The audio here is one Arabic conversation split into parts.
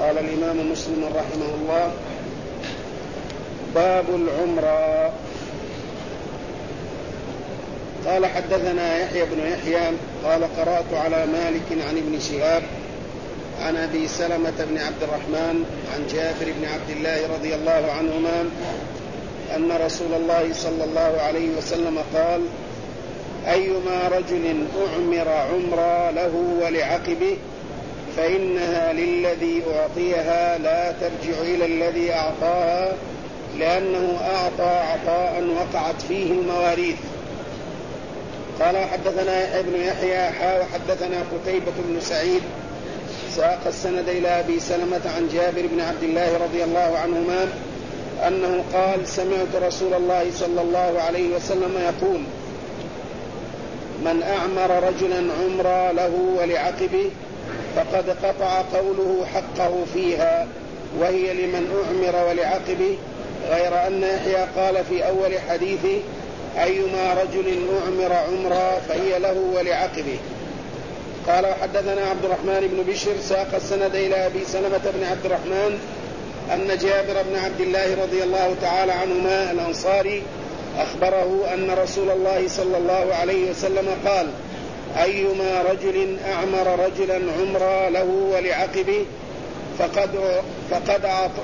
قال الإمام مسلم رحمه الله: باب العمرة. قال: حدثنا يحيى بن يحيى قال: قرأت على مالك عن ابن شهاب عن أبي سلمة بن عبد الرحمن عن جابر بن عبد الله رضي الله عنهما أن رسول الله صلى الله عليه وسلم قال: أيما رجل أعمر عمرة له ولعقبه فإنها للذي أعطيها لا ترجع إلى الذي أعطاها، لأنه أعطى عطاء وقعت فيه المواريث. قال: حدثنا يحيى بن يحيى وحدثنا قتيبة بن سعيد ساق السند إلى أبي سلمة عن جابر بن عبد الله رضي الله عنهما أنه قال: سمعت رسول الله صلى الله عليه وسلم يقول: من أعمر رجلا عمرا له ولعقبه فقد قطع قوله حقه فيها، وهي لمن أعمر ولعقبه، غير أن يحيى قال في أول حديثه: أيما رجل أعمر عمرا فهي له ولعقبه. قال: حدثنا عبد الرحمن بن بشر ساق السند إلى أبي سلمة بن عبد الرحمن أن جابر بن عبد الله رضي الله تعالى عنهما الأنصاري أخبره أن رسول الله صلى الله عليه وسلم قال: أيما رجل أعمر رجلا عمرا له ولعقبه فقد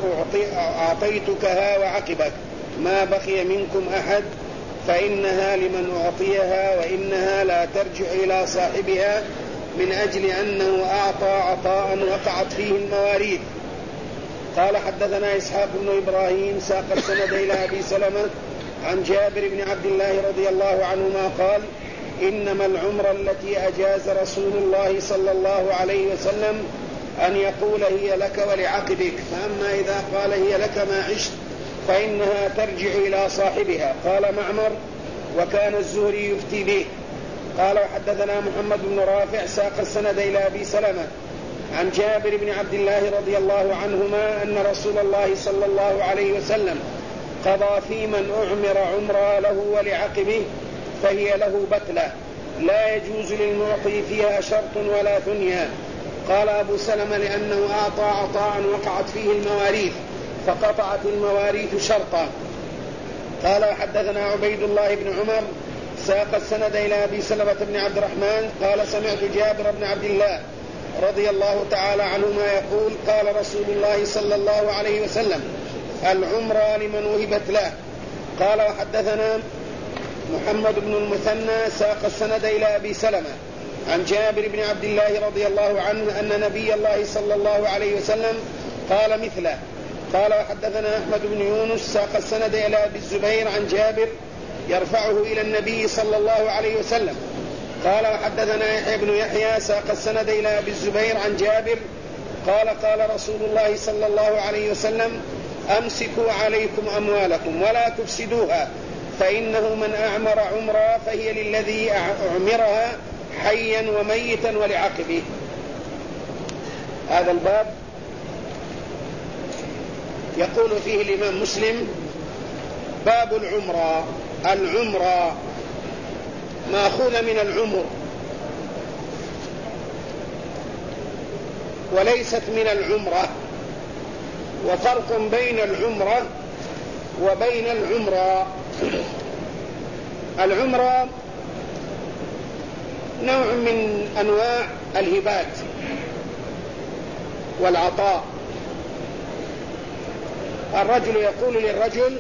أعطيتكها وعقبك ما بقي منكم أحد، فإنها لمن أعطيها، وإنها لا ترجع إلى صاحبها، من أجل أنه أعطى عطاء وقعت فيه المواريث. قال: حدثنا إسحاق بن إبراهيم ساق السند إلى أبي سلمة عن جابر بن عبد الله رضي الله عنهما قال: إنما العمرة التي أجاز رسول الله صلى الله عليه وسلم أن يقول هي لك ولعقبك، فأما إذا قال هي لك ما عشت فإنها ترجع إلى صاحبها. قال معمر: وكان الزهري يفتي به. قال: وحدثنا محمد بن رافع ساق السند إلى أبي سلمة عن جابر بن عبد الله رضي الله عنهما أن رسول الله صلى الله عليه وسلم قضى في من أعمر عمرا له ولعقبه فهي له بتلة، لا يجوز للمعطي فيها شرط ولا ثنيا. قال أبو سلمة: لأنه أعطى عطاء وقعت فيه المواريث فقطعت المواريث شرطا. قال: حدثنا عبيد الله بن عمر ساق السند إلى أبي سلمة بن عبد الرحمن قال: سمعت جابر بن عبد الله رضي الله تعالى عنهما يقول: قال رسول الله صلى الله عليه وسلم: العمرة لمن وهبت له. قال: وحدثنا محمد بن المثنى ساق السند إلى أبي سلمة عن جابر بن عبد الله رضي الله عنه أن نبي الله صلى الله عليه وسلم قال مثله. قال: وحدثنا أحمد بن يونس ساق السند إلى أبي الزبير عن جابر يرفعه إلى النبي صلى الله عليه وسلم. قال: وحدثنا يحيى بن يحيى ساق السند إلى أبي الزبير عن جابر قال: قال رسول الله صلى الله عليه وسلم: أمسكوا عليكم أموالكم ولا تفسدوها، فإنه من أعمر عمرا فهي للذي أعمرها حيا وميتا ولعقبه. هذا الباب يقول فيه الإمام مسلم: باب العمرة. العمرة مأخوذة من العمر وليست من العمرة، وفرق بين العمرة وبين العمرة. العمرة نوع من أنواع الهبات والعطاء. الرجل يقول للرجل: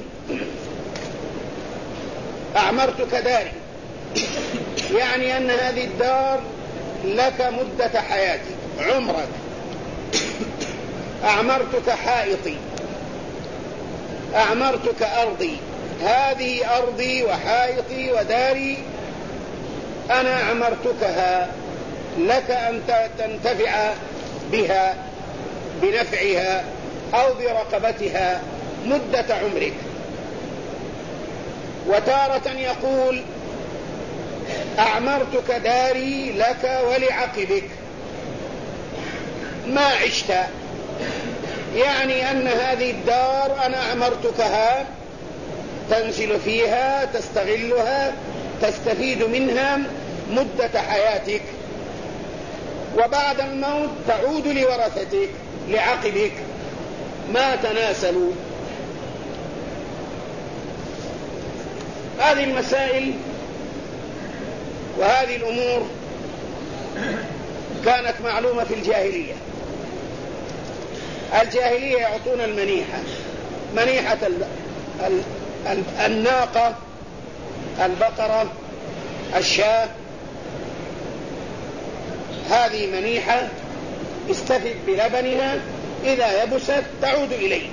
أعمرتك داري، يعني أن هذه الدار لك مدة حياتك عمرك. أعمرتك حائطي، أعمرتك أرضي، هذه أرضي وحائطي وداري، أنا أعمرتكها لك أن تنتفع بها بنفعها أو برقبتها مدة عمرك. وتارة يقول: أعمرتك داري لك ولعقبك ما عشت، يعني أن هذه الدار أنا أعمرتكها تنزل فيها، تستغلها، تستفيد منها مدة حياتك، وبعد الموت تعود لورثتك لعقبك ما تناسلوا. هذه المسائل وهذه الأمور كانت معلومة في الجاهلية. الجاهلية يعطون المنيحة، منيحة الناقة، البقرة، الشاة، هذه منيحة استفد بلبنها، إذا يبست تعود إليه.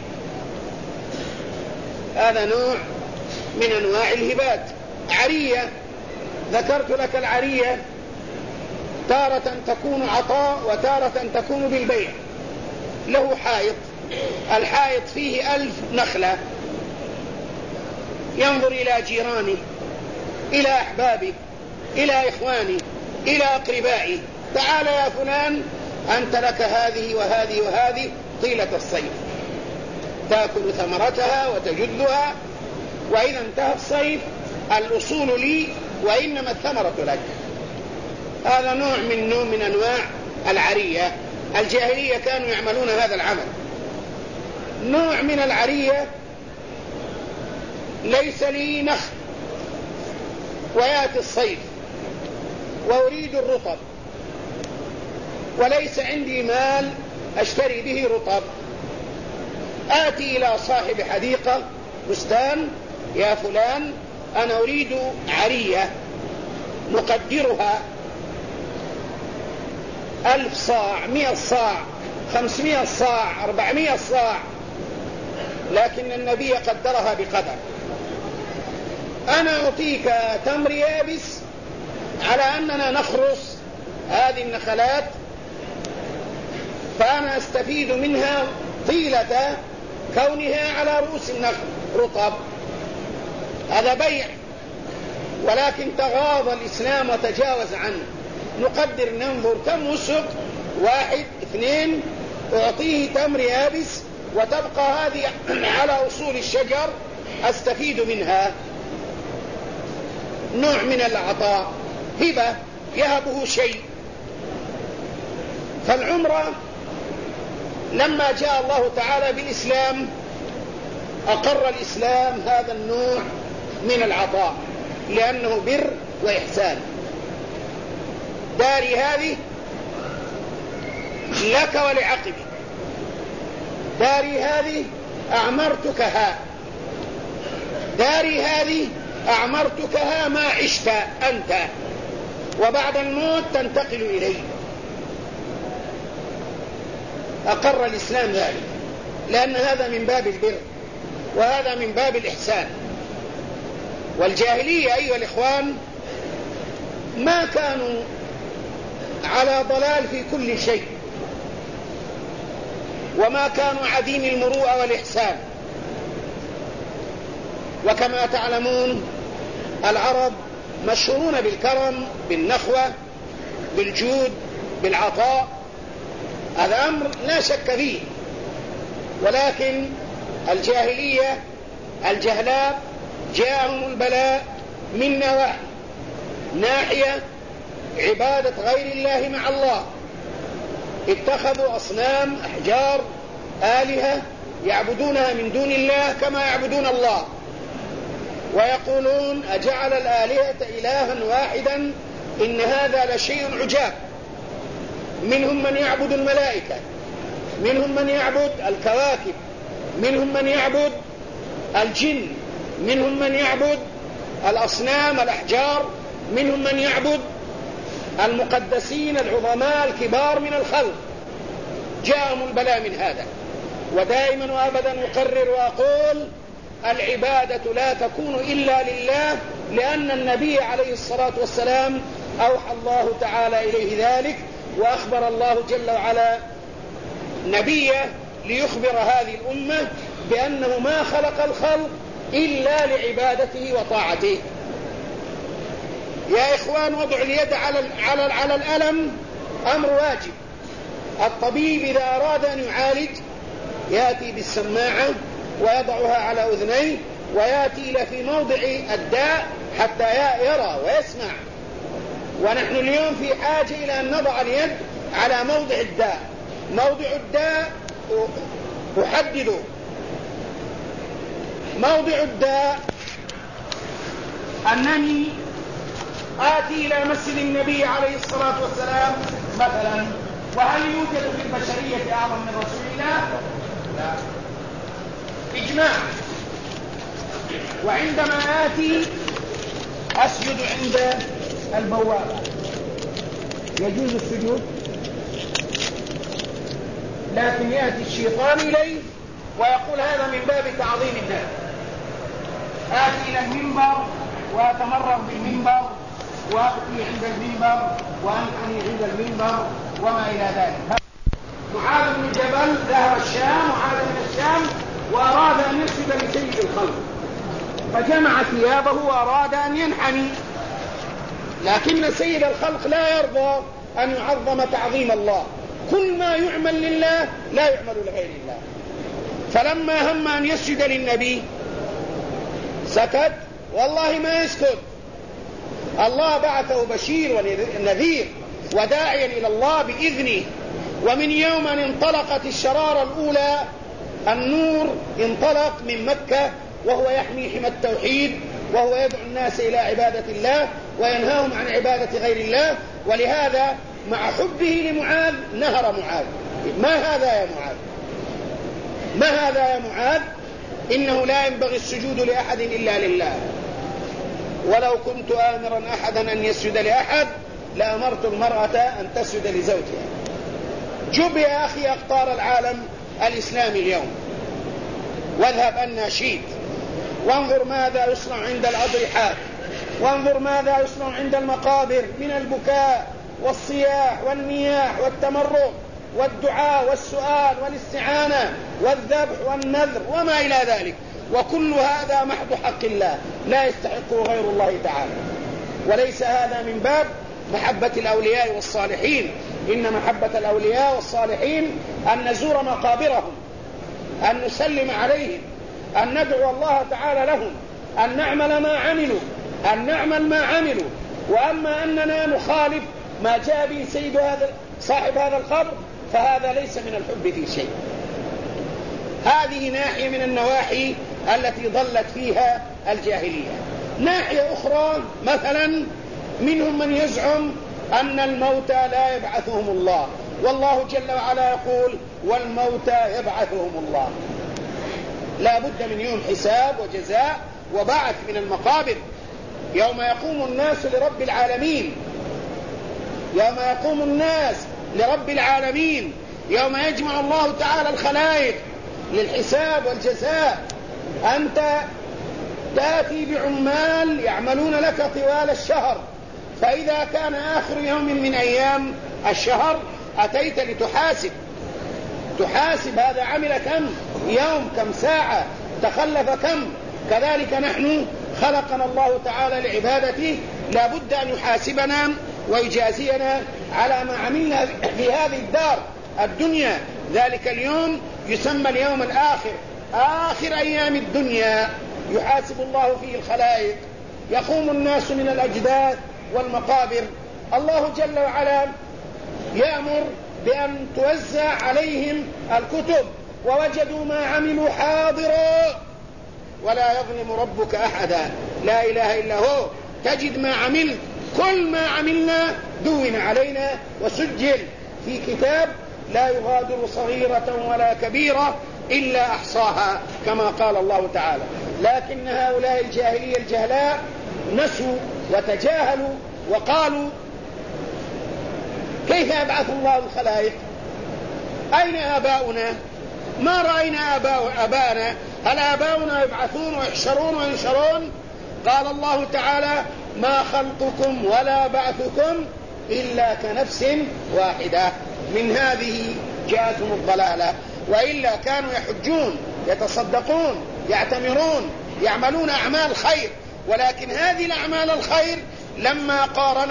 هذا نوع من أنواع الهبات. عرية، ذكرت لك العرية تارة تكون عطاء وتارة تكون بالبيع. له حائط، الحائط فيه 1000 نخلة، ينظر إلى جيرانه، إلى أحبابه، إلى إخوانه، إلى أقربائه: تعال يا فلان أنت لك هذه وهذه وهذه طيلة الصيف، تأكل ثمرتها وتجدها، وإذا انتهى الصيف الأصول لي وإنما الثمرة لك. هذا نوع من أنواع العرية. الجاهلية كانوا يعملون هذا العمل. نوع من العرية: ليس لي نخل ويأتي الصيف وأريد الرطب وليس عندي مال أشتري به رطب، آتي إلى صاحب حديقة بستان: يا فلان أنا أريد عرية نقدرها 1000 صاع، 100 صاع، 500 صاع، 400 صاع، لكن النبي قدرها بقدر. أنا أعطيك تمر يابس على أننا نخرص هذه النخلات، فأنا أستفيد منها طيلة كونها على رؤوس النخل رطب. هذا بيع، ولكن تغاضى الإسلام وتجاوز عنه. نقدر، ننظر كم وسق، 1 2، أعطيه تمر يابس وتبقى هذه على أصول الشجر أستفيد منها. نوع من العطاء، هبة يهبه شيء. فالعمرة لما جاء الله تعالى بالإسلام أقر الإسلام هذا النوع من العطاء لأنه بر وإحسان. داري هذه لك ولعقبك، داري هذه أعمرتكها، داري هذه أعمرتكها ما عشت أنت، وبعد الموت تنتقل إليه. أقر الإسلام ذلك لأن هذا من باب البر وهذا من باب الإحسان. والجاهلية أيها الإخوان ما كانوا على ضلال في كل شيء، وما كانوا عديم المروءة والإحسان. وكما تعلمون العرب مشهورون بالكرم، بالنخوة، بالجود، بالعطاء. هذا أمر لا شك فيه. ولكن الجاهلية الجهلاء جاءهم البلاء من نواحي: ناحية عبادة غير الله مع الله، اتخذوا أصنام، أحجار، آلهة يعبدونها من دون الله كما يعبدون الله، ويقولون: أجعل الآلهة إلها واحدا إن هذا لشيء عجاب. منهم من يعبد الملائكة، منهم من يعبد الكواكب، منهم من يعبد الجن، منهم من يعبد الأصنام الأحجار، منهم من يعبد المقدسين العظماء الكبار من الخلق. جاءهم البلاء من هذا. ودائما وأبدا أقرر وأقول: العبادة لا تكون إلا لله، لأن النبي عليه الصلاة والسلام أوحى الله تعالى إليه ذلك، وأخبر الله جل وعلا نبيه ليخبر هذه الأمة بأنه ما خلق الخلق إلا لعبادته وطاعته. يا إخوان، وضع اليد على الألم أمر واجب. الطبيب إذا أراد أن يعالج يأتي بالسماعة ويضعها على أذنيه ويأتي إلى في موضع الداء حتى يرى ويسمع. ونحن اليوم في حاجة إلى أن نضع اليد على موضع الداء موضع الداء أحدد موضع الداء أنني آتي إلى مسجد النبي عليه الصلاة والسلام مثلا، وهل يوجد في البشرية أعظم من رسول الله؟ لا، إجماع. وعندما آتي أسجد عند البوابة، يجوز السجود، لكن يأتي الشيطان إليه ويقول هذا من باب تعظيم الله. آتي إلى المنبر وأتمرغ بالمنبر وأبكي عند المنبر وأنحني عند المنبر وما إلى ذلك. معاذ بن جبل ذهب الشام، معاذ من الشام، وأراد أن يسجد لسيد الخلق، فجمع ثيابه وأراد أن ينحني، لكن سيد الخلق لا يرضى أن يعظم تعظيم الله. كل ما يعمل لله لا يعمل لغير الله. فلما هم أن يسجد للنبي سكت، والله ما يسكت. الله بعثه بشير ونذير وداعيا إلى الله بإذنه. ومن يوم أن انطلقت الشرارة الأولى النور انطلق من مكة وهو يحمي حمى التوحيد، وهو يدعو الناس إلى عبادة الله وينهاهم عن عبادة غير الله. ولهذا مع حبه لمعاذ نهر معاذ. ما هذا يا معاذ؟ ما هذا يا معاذ؟ إنه لا ينبغي السجود لأحد إلا لله، ولو كنت آمرا أحدا أن يسجد لأحد لأمرت المرأة أن تسجد لزوجها. جب يا أخي أقطار العالم الإسلامي اليوم، واذهب أن شئت، وانظر ماذا يصنع عند الأضرحات، وانظر ماذا يصنع عند المقابر من البكاء والصياح والنياح والتمرق والدعاء والسؤال والاستعانة والذبح والنذر وما إلى ذلك. وكل هذا محض حق الله لا يستحقه غير الله تعالى. وليس هذا من باب محبة الأولياء والصالحين، إن محبة الأولياء والصالحين أن نزور مقابرهم، أن نسلم عليهم، أن ندعو الله تعالى لهم، أن نعمل ما عملوا، أن نعمل ما عملوا. وأما أننا نخالف ما جاء به صاحب هذا القبر فهذا ليس من الحب في شيء. هذه ناحية من النواحي التي ضلت فيها الجاهلية. ناحية أخرى مثلا منهم من يزعم أن الموتى لا يبعثهم الله، والله جل وعلا يقول والموتى يبعثهم الله. لا بد من يوم حساب وجزاء وبعث من المقابر، يوم يقوم الناس لرب العالمين، يوم يقوم الناس لرب العالمين، يوم يجمع الله تعالى الخلائق للحساب والجزاء. أنت تأتي بعمال يعملون لك طوال الشهر، فإذا كان آخر يوم من أيام الشهر أتيت تحاسب هذا عمل كم يوم، كم ساعة، تخلف كم. كذلك نحن خلقنا الله تعالى لعبادته، لا بد أن يحاسبنا ويجازينا على ما عملنا في هذه الدار الدنيا. ذلك اليوم يسمى اليوم الآخر، آخر أيام الدنيا، يحاسب الله فيه الخلائق، يقوم الناس من الأجداث والمقابر. الله جل وعلا يأمر بأن توزع عليهم الكتب، ووجدوا ما عملوا حاضرا ولا يظلم ربك أحدا. لا إله إلا هو. تجد ما عملت، كل ما عملنا دون علينا وسجل في كتاب لا يغادر صغيرة ولا كبيرة إلا أحصاها، كما قال الله تعالى. لكن هؤلاء الجاهلية الجهلاء نسوا وتجاهلوا وقالوا كيف يبعث الله الخلائق؟ أين آباؤنا؟ ما رأينا آباءنا. هل آباؤنا يبعثون ويحشرون وينشرون؟ قال الله تعالى ما خلقكم ولا بعثكم إلا كنفس واحدة. من هذه جاءتهم الضلالة، وإلا كانوا يحجون، يتصدقون، يعتمرون، يعملون أعمال خير. ولكن هذه الأعمال الخير لما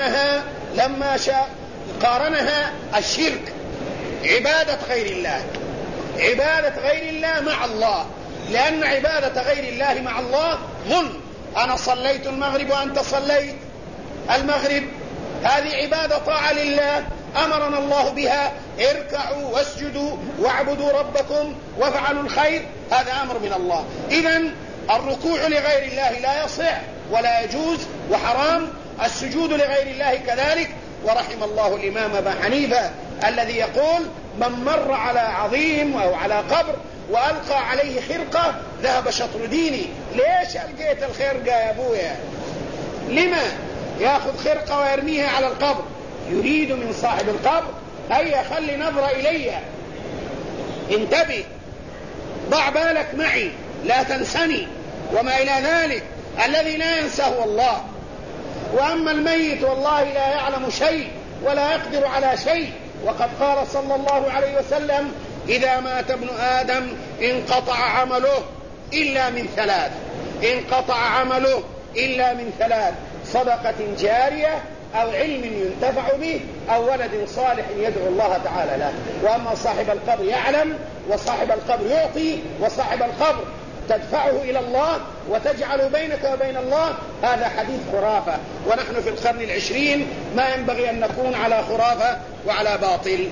قارنها الشرك، عبادة غير الله، عبادة غير الله مع الله. لأن عبادة غير الله مع الله ظلم. أنا صليت المغرب وأنت صليت المغرب، هذه عبادة طاعة لله، أمرنا الله بها: اركعوا واسجدوا واعبدوا ربكم وافعلوا الخير. هذا أمر من الله. إذن الركوع لغير الله لا يصح ولا يجوز وحرام، السجود لغير الله كذلك. ورحم الله الإمام أبا حنيفة الذي يقول: من مر على عظيم أو على قبر وألقى عليه خرقة ذهب شطر ديني. ليش ألقيت الخرقة يا أبويا؟ لما يأخذ خرقة ويرميها على القبر؟ يريد من صاحب القبر: هيا خلي نظرة إلي، انتبه، ضع بالك معي، لا تنسني، وما إلى ذلك. الذي لا ينسى هو الله. وأما الميت والله لا يعلم شيء ولا يقدر على شيء. وقد قال صلى الله عليه وسلم: إذا مات ابن آدم انقطع عمله إلا من ثلاث. انقطع عمله إلا من ثلاث: صدقة جارية، أو علم ينتفع به، أو ولد صالح يدعو الله تعالى له. وأما صاحب القبر يعلم، وصاحب القبر يعطي، وصاحب القبر تدفعه إلى الله وتجعل بينك وبين الله. هذا حديث خرافة، ونحن في القرن العشرين ما ينبغي أن نكون على خرافة وعلى باطل.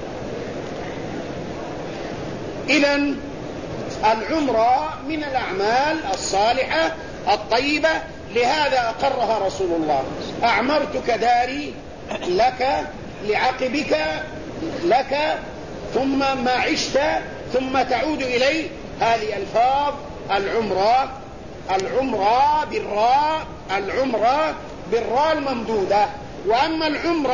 إذن العمرة من الأعمال الصالحة الطيبة، لهذا أقرها رسول الله: أعمرتك داري لك لعقبك لك ثم ما عشت ثم تعود إلي. هذه ألفاظ العمرة. العمرة بالراء الممدودة. وأما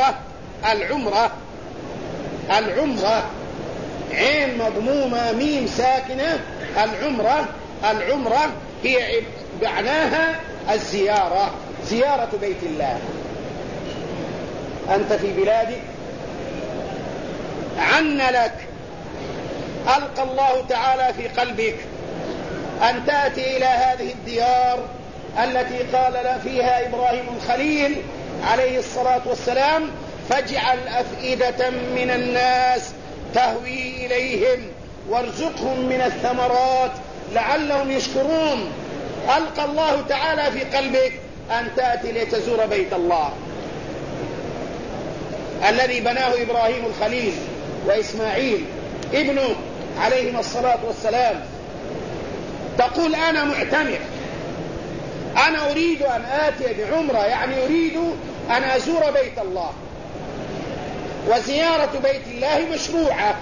العمرة عين مضمومة ميم ساكنة. العمرة هي معناها الزيارة، زيارة بيت الله. أنت في بلادك، عن لك، ألقى الله تعالى في قلبك أن تأتي إلى هذه الديار التي قال فيها إبراهيم الخليل عليه الصلاة والسلام: فاجعل أفئدة من الناس تهوي إليهم وارزقهم من الثمرات لعلهم يشكرون. ألقى الله تعالى في قلبك أن تأتي لتزور بيت الله الذي بناه إبراهيم الخليل وإسماعيل ابنه عليهما الصلاة والسلام. تقول: أنا معتمر، أنا أريد أن آتي بعمرة، يعني أريد أن أزور بيت الله. وزيارة بيت الله مشروعة،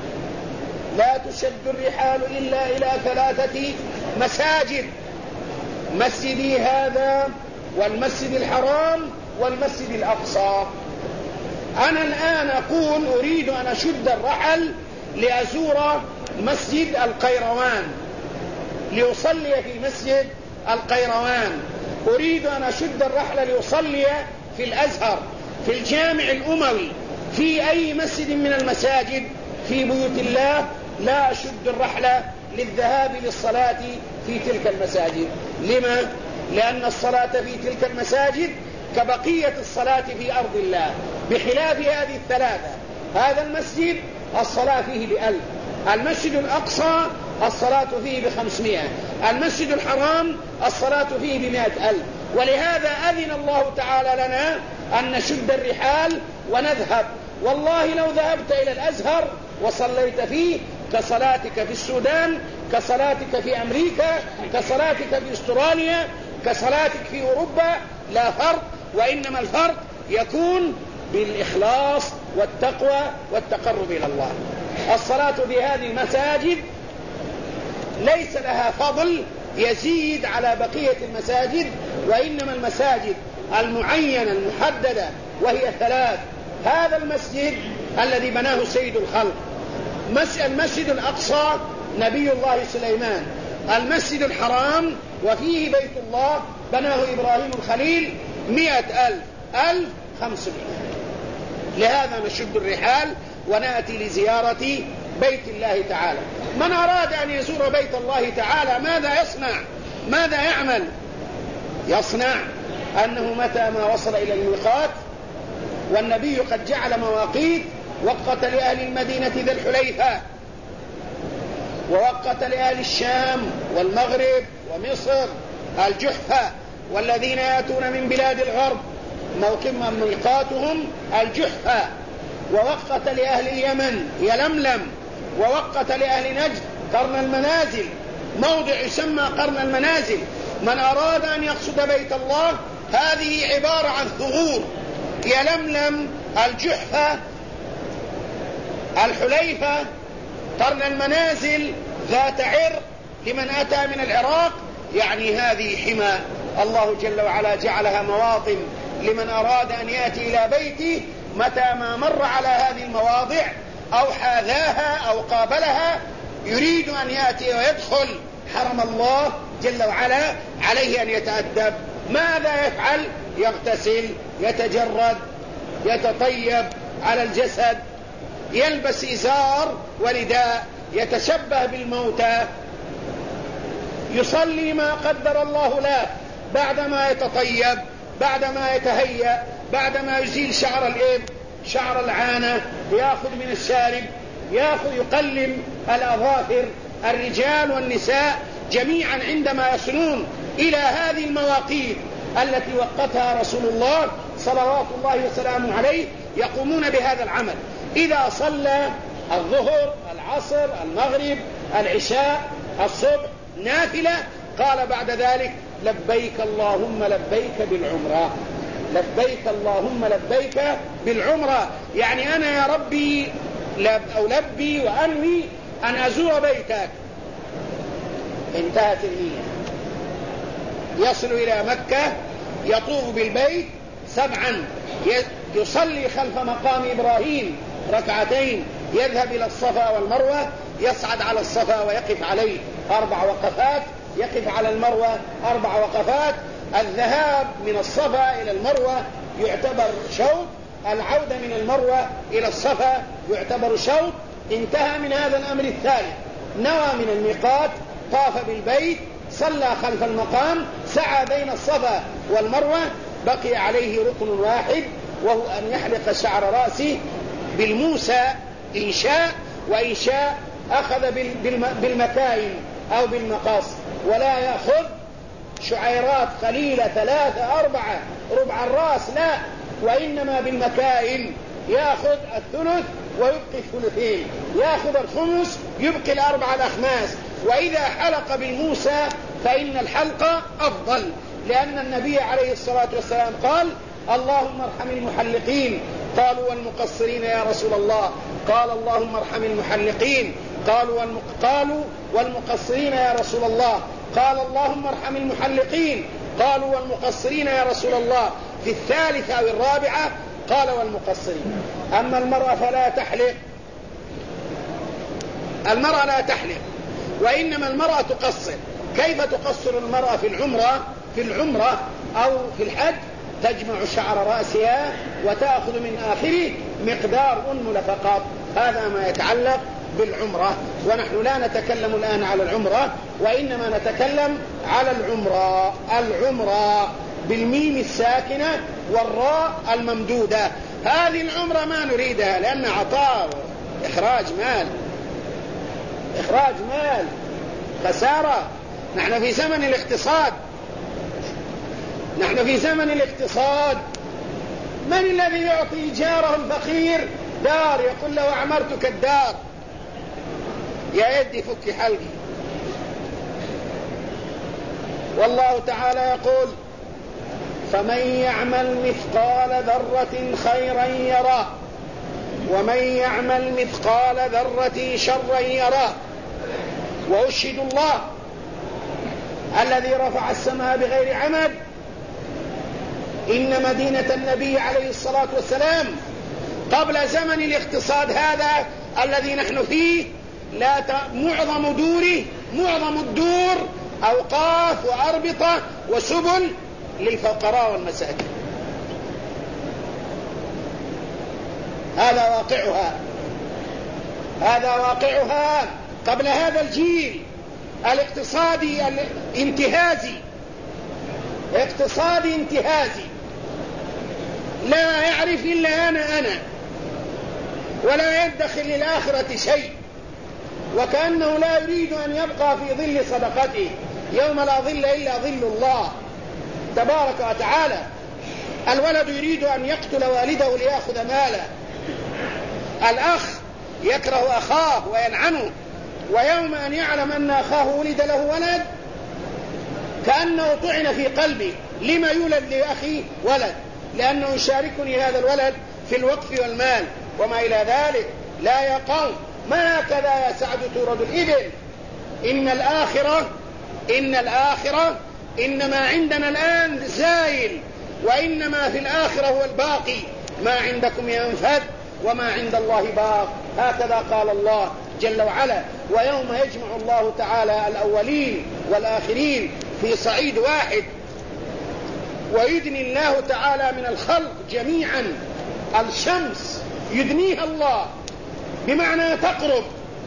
لا تشد الرحال إلا إلى 3 مساجد: مسجدي هذا، والمسجد الحرام، والمسجد الأقصى. أنا الآن أقول أريد أن أشد الرحل لأزور مسجد القيروان، لأصلي في مسجد القيروان. أريد أن أشد الرحل لأصلي في الأزهر، في الجامع الأموي، في أي مسجد من المساجد في بيوت الله. لا أشد الرحل للذهاب للصلاة في تلك المساجد. لما؟ لأن الصلاة في تلك المساجد كبقية الصلاة في أرض الله، بخلاف هذه الثلاثة. هذا المسجد الصلاة فيه ب1000، المسجد الأقصى الصلاة فيه ب500، المسجد الحرام الصلاة فيه ب100,000. ولهذا أذن الله تعالى لنا أن نشد الرحال ونذهب. والله لو ذهبت إلى الأزهر وصليت فيه كصلاتك في السودان، كصلاتك في أمريكا، كصلاتك في أستراليا، كصلاتك في أوروبا، لا فرق. وإنما الفرق يكون بالإخلاص والتقوى والتقرب إلى الله. الصلاة في هذه المساجد ليس لها فضل يزيد على بقية المساجد، وإنما المساجد المعينة المحددة وهي 3: هذا المسجد الذي بناه سيد الخلق، المسجد الأقصى نبي الله سليمان، المسجد الحرام وفيه بيت الله بناه إبراهيم الخليل 100,000، 1500. لهذا نشد الرحال ونأتي لزيارة بيت الله تعالى. من أراد أن يزور بيت الله تعالى ماذا يصنع؟ ماذا يعمل؟ يصنع أنه متى ما وصل إلى الميقات، والنبي قد جعل مواقيت: وقت لأهل المدينة ذي الحليفة، ووقت لأهل الشام والمغرب ومصر الجحفة، والذين يأتون من بلاد الغرب ميقاتهم الجحفة. ووقت لأهل اليمن يلملم، ووقت لأهل نجد قرن المنازل، موضع يسمى قرن المنازل. من أراد أن يقصد بيت الله هذه عبارة عن ثغور: يلملم، الجحفة، الحليفة، قرن المنازل، ذات عرق لمن أتى من العراق. يعني هذه حمى الله جل وعلا جعلها مواطن لمن أراد أن يأتي إلى بيته، متى ما مر على هذه المواضع أو حاذاها أو قابلها يريد أن يأتي ويدخل حرم الله جل وعلا، عليه أن يتأدب. ماذا يفعل؟ يغتسل، يتجرد، يتطيب على الجسد، يلبس إزار ورداء، يتشبه بالموتى، يصلي ما قدر الله له، بعدما يتطيب، بعدما يتهيأ، بعدما يزيل شعر الإبط، شعر العانة، يأخذ من الشارب، يقلم الأظافر. الرجال والنساء جميعا عندما يصلون إلى هذه المواقيت التي وقتها رسول الله صلوات الله وسلامه عليه يقومون بهذا العمل. إذا صلى الظهر، العصر، المغرب، العشاء، الصبح نافلة، قال بعد ذلك: لبيك اللهم لبيك بالعمرة، لبيك اللهم لبيك بالعمرة. يعني أنا يا ربي لبي وأنوي أن أزور بيتك. انتهت النية. يصل إلى مكة، يطوف بالبيت 7، يصلي خلف مقام إبراهيم ركعتين، يذهب إلى الصفا والمروة، يصعد على الصفا ويقف عليه 4 وقفات، يقف على المروة 4 وقفات. الذهاب من الصفا إلى المروة يعتبر شوط، العودة من المروة إلى الصفا يعتبر شوط. انتهى من هذا الأمر الثالث، نوى من الميقات، طاف بالبيت، صلى خلف المقام، سعى بين الصفا والمروة. بقي عليه ركن واحد، وهو أن يحلق شعر رأسه بالموسى إن شاء، وإن شاء أخذ بالمكاين أو بالمقاص، ولا يأخذ شعيرات قليلة 3 4 ربع الرأس، لا، وإنما بالمكاين. يأخذ الثلث ويبقي الثلثين، يأخذ الخمس يبقي 4 الأخماس. وإذا حلق بالموسى فإن الحلق أفضل، لأن النبي عليه الصلاة والسلام قال: اللهم ارحم المحلقين. قالوا: والمقصرين يا رسول الله؟ قال: اللهم ارحم المحلقين. قالوا: والمقصرين يا رسول الله؟ قال: اللهم ارحم المحلقين. قالوا: والمقصرين يا رسول الله؟ في الثالثة أو الرابعة قال: والمقصرين. أما المرأة فلا تحلق، المرأة لا تحلق، وإنما المرأة تقصر. كيف تقصر المرأة في العمرة أو في الحج؟ تجمع شعر رأسها وتأخذ من آخره مقدار أنملة فقط. هذا ما يتعلق بالعمرة. ونحن لا نتكلم الآن على العمرة، وإنما نتكلم على العمرة بالميم الساكنة والراء الممدودة. هذه العمرة ما نريدها، لأن عطاء إخراج مال خسارة. نحن في زمن الاقتصاد. من الذي يعطي جاره الفقير دار يقول له: أعمرتك الدار؟ يا يدي فك حلقي. والله تعالى يقول: فمن يعمل مثقال ذرة خيرا يراه، ومن يعمل مثقال ذرة شرا يراه. وأشهد الله الذي رفع السماء بغير عمد إن مدينة النبي عليه الصلاة والسلام قبل زمن الاقتصاد هذا الذي نحن فيه معظم الدور أوقاف وأربطة وسبل للفقراء والمساكين. هذا واقعها قبل هذا الجيل الاقتصادي انتهازي لا يعرف إلا أنا ولا يدخل للآخرة شيء، وكأنه لا يريد أن يبقى في ظل صدقته يوم لا ظل إلا ظل الله تبارك وتعالى. الولد يريد أن يقتل والده ليأخذ ماله، الأخ يكره أخاه ويلعنه، ويوم أن يعلم أن أخاه ولد له ولد كأنه طعن في قلبه. لما يولد لأخي ولد؟ لأنه يشاركني هذا الولد في الوقف والمال وما إلى ذلك. لا يا قوم، ما هكذا يا سعد تورد الإبل. إن الآخرة إنما عندنا الآن زائل، وإنما في الآخرة هو الباقي. ما عندكم ينفد وما عند الله باق. هكذا قال الله جل وعلا. ويوم يجمع الله تعالى الأولين والآخرين في صعيد واحد، ويدني الله تعالى من الخلق جميعا. الشمس يدنيها الله بمعنى تقرب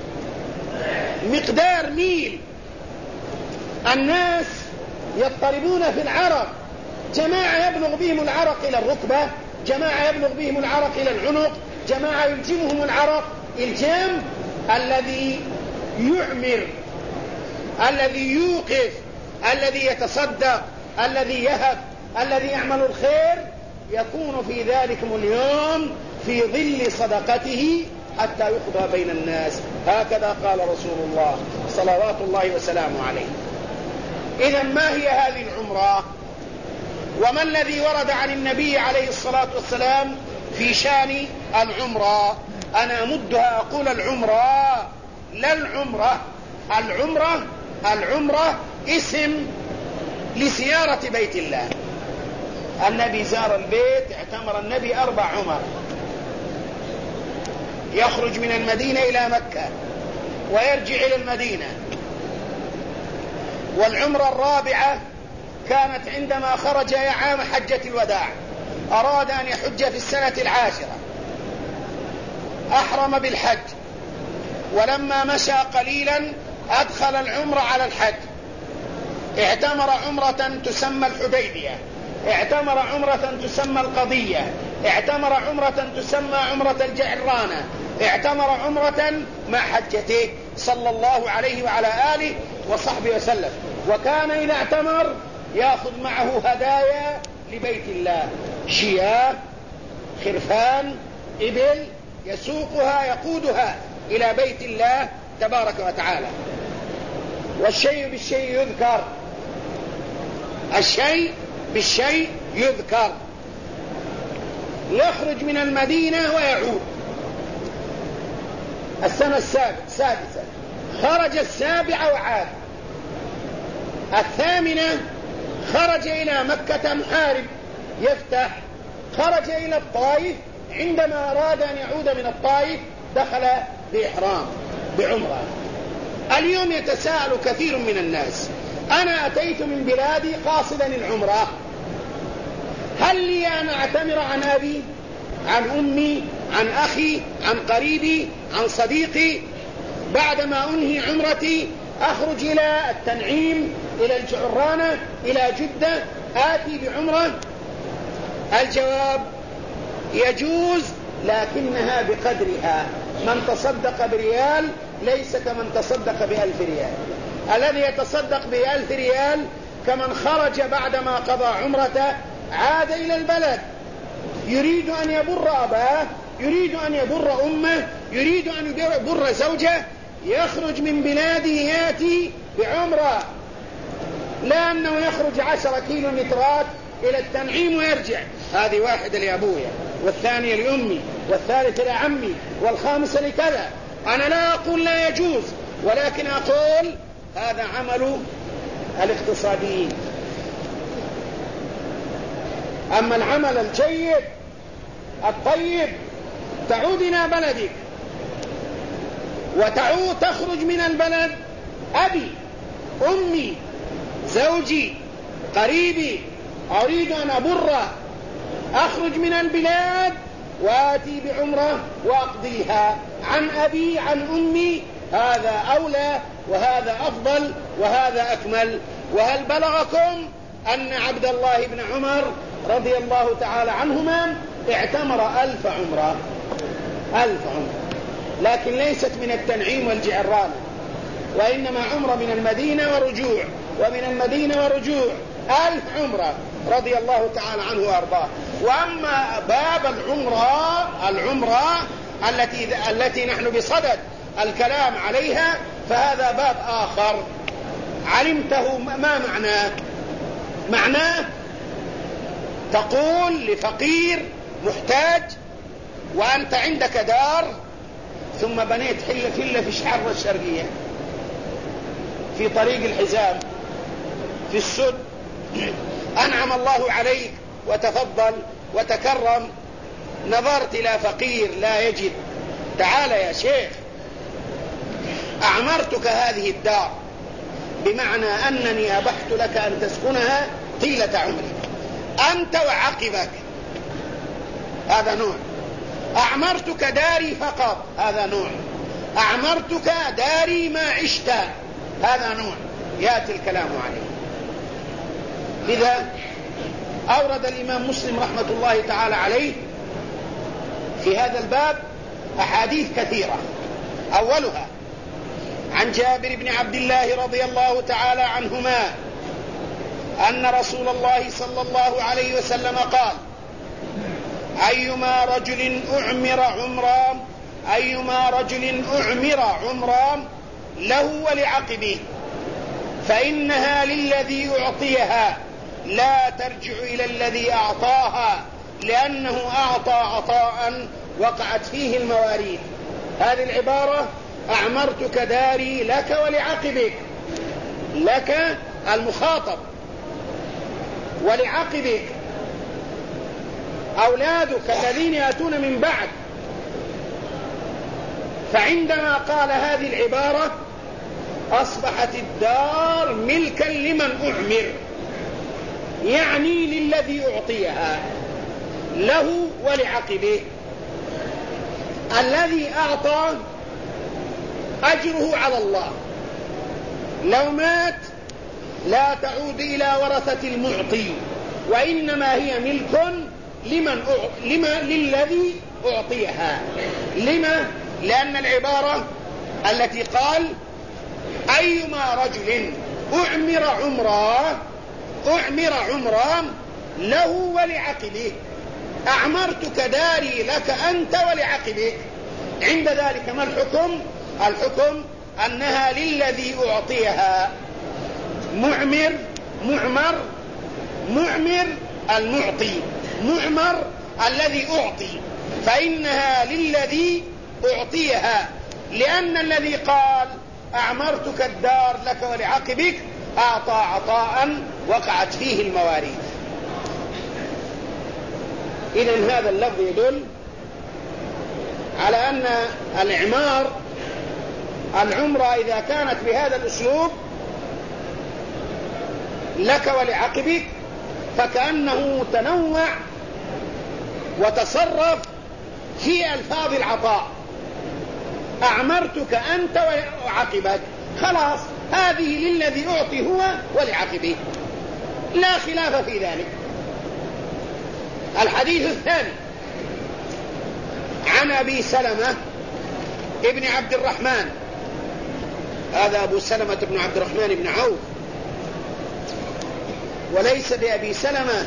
مقدار ميل. الناس يضطربون في العرق، جماعة يبلغ بهم العرق إلى الركبة، جماعة يبلغ بهم العرق إلى العنق، جماعة يلجمهم العرق الجام الذي يعمر، الذي يوقف، الذي يتصدق، الذي يهب، الذي يعمل الخير، يكون في ذلكم اليوم في ظل صدقته حتى يقضى بين الناس. هكذا قال رسول الله صلوات الله وسلامه عليه. إذن ما هي هذه العمرة؟ وما الذي ورد عن النبي عليه الصلاة والسلام في شان العمرة؟ أنا أمدها أقول العمرة لا العمرة. العمرة اسم لزيارة بيت الله. النبي زار البيت، اعتمر النبي 4 عمر، يخرج من المدينة إلى مكة ويرجع إلى المدينة. والعمرة الرابعة كانت عندما خرج عام حجة الوداع، أراد أن يحج في السنة 10، أحرم بالحج، ولما مشى قليلا أدخل العمرة على الحج، اعتمر عمرة تسمى الحديبية، اعتمر عمرة تسمى القضية، اعتمر عمرة تسمى عمرة الجعرانة، اعتمر عمرة مع حجته صلى الله عليه وعلى آله وصحبه وسلم. وكان إذا اعتمر يأخذ معه هدايا لبيت الله، شياه، خرفان، إبل، يسوقها يقودها إلى بيت الله تبارك وتعالى. والشيء بالشيء يذكر، الشيء بالشيء يذكر. يخرج من المدينة ويعود السنة السادسة، خرج 7 وعاد. 8 خرج إلى مكة محارب يفتح، خرج إلى الطائف، عندما أراد أن يعود من الطائف دخل بإحرام بعمرة. اليوم يتساءل كثير من الناس، أنا أتيت من بلادي قاصدا العمرة، هل لي أن أعتمر عن أبي، عن أمي، عن أخي، عن قريبي، عن صديقي؟ بعدما أنهي عمرتي أخرج إلى التنعيم، إلى الجعرانة، إلى جدة، آتي بعمرة؟ الجواب يجوز، لكنها بقدرها. من تصدق بريال ليس كمن تصدق ب1000 ريال. الذي يتصدق ب1000 ريال كمن خرج بعدما قضى عمرته، عاد إلى البلد، يريد أن يبر أباه، يريد أن يبر أمه، يريد أن يبر زوجه، يخرج من بلاده يأتي بعمرة، لا أنه يخرج 10 كيلومترات إلى التنعيم ويرجع. هذه واحدة لأبويا، والثانية لأمي، والثالثة لعمي، والخامسة لكذا. أنا لا أقول لا يجوز، ولكن أقول هذا عمل الاقتصاديين. أما العمل الجيد الطيب، تعود إلى بلدك، وتعود تخرج من البلد، أبي، أمي، زوجي، قريبي، أريد أن أبره، أخرج من البلاد وآتي بعمرة وأقضيها عن أبي عن أمي. هذا أولى، وهذا أفضل، وهذا أكمل. وهل بلغكم أن عبد الله بن عمر رضي الله تعالى عنهما اعتمر 1000 عمرة، 1000 عمرة، لكن ليست من التنعيم والجعرانة، وإنما عمرة من المدينة ورجوع، ومن المدينة ورجوع 1000 عمرة رضي الله تعالى عنه وأرضاه. وأما باب العمرة التي نحن بصدد الكلام عليها فهذا باب آخر علمته. ما معناه تقول لفقير محتاج وأنت عندك دار ثم بنيت فيلا في الحرة الشرقية في طريق الحزام في السد، أنعم الله عليك وتفضل وتكرم، نظرت إلى فقير لا يجد، تعال يا شيخ أعمرتك هذه الدار بمعنى أنني أبحت لك أن تسكنها طيلة عمرك أنت وعقبك، هذا نوع. أعمرتك داري فقط، هذا نوع. أعمرتك داري ما عشت، هذا نوع يأتي الكلام عليه. لذا أورد الإمام مسلم رحمة الله تعالى عليه في هذا الباب أحاديث كثيرة. أولها عن جابر بن عبد الله رضي الله تعالى عنهما أن رسول الله صلى الله عليه وسلم قال: أيما رجل أعمر عمرا له ولعقبه فإنها للذي أعطيها لا ترجع إلى الذي أعطاها لأنه أعطى عطاء وقعت فيه المواريث. هذه العبارة: أعمرتك داري لك ولعقبك، لك المخاطب ولعقبك أولادك الذين يأتون من بعد. فعندما قال هذه العبارة أصبحت الدار ملكا لمن أعمر، يعني للذي أعطيها، له ولعقبه. الذي أعطى أجره على الله، لو مات لا تعود إلى ورثة المعطي، وإنما هي ملك للذي أعطيها. لما؟ لأن العبارة التي قال أيما رجل أعمر عمرا له ولعقبه، أعمرتك داري لك أنت ولعقبك. عند ذلك ما الحكم؟ الحكم أنها للذي أعطيها. معمر المعطي، معمر الذي أعطي، فإنها للذي أعطيها، لأن الذي قال أعمرتك الدار لك ولعقبك أعطى عطاء وقعت فيه المواريث. إذن هذا اللفظ يدل على أن العمرة إذا كانت بهذا الأسلوب لك ولعقبك فكأنه تنوع وتصرف في ألفاظ العطاء. أعمرتك أنت وعقبك، خلاص هذه للذي أعطي هو ولعقبه، لا خلاف في ذلك. الحديث الثاني عن أبي سلمة ابن عبد الرحمن، هذا أبو سلمة بن عبد الرحمن بن عوف، وليس بأبي سلمة